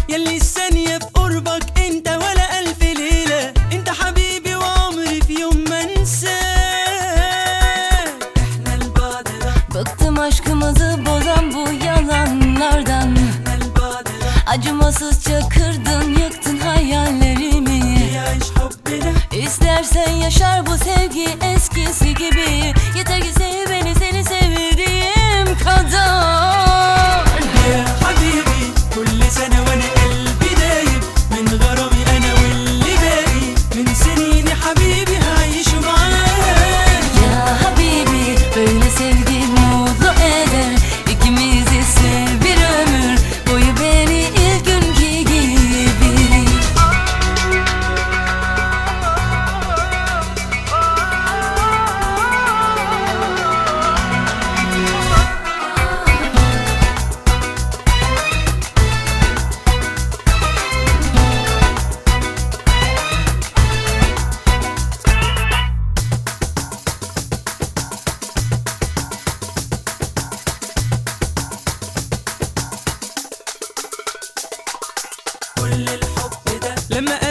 يلي الثانية في قربك انت ولا ألف ليلة. انت حبيبي وعمري في يوم ما انساك. احنا البعد ده Bıktım aşkımızı bozan bu yalanlardan. احنا البعد ده Acımasızca kırdın yıktın hayallerimi. يعيش حبنا. İstersen yaşar bu sevgi eskisi gibi. Yeter ki sev beni seni sevdiğim kadar. يا حبيبي كل سنة وانا قلبي دايب من غرامي انا واللي باقي من سنيني حبيبي هعيش معاك. Ya Habibi böyle sevgi mutlu eder. İkimizi sev bir ömür boyu beni ilk günkü gibi. كل الحب ده لما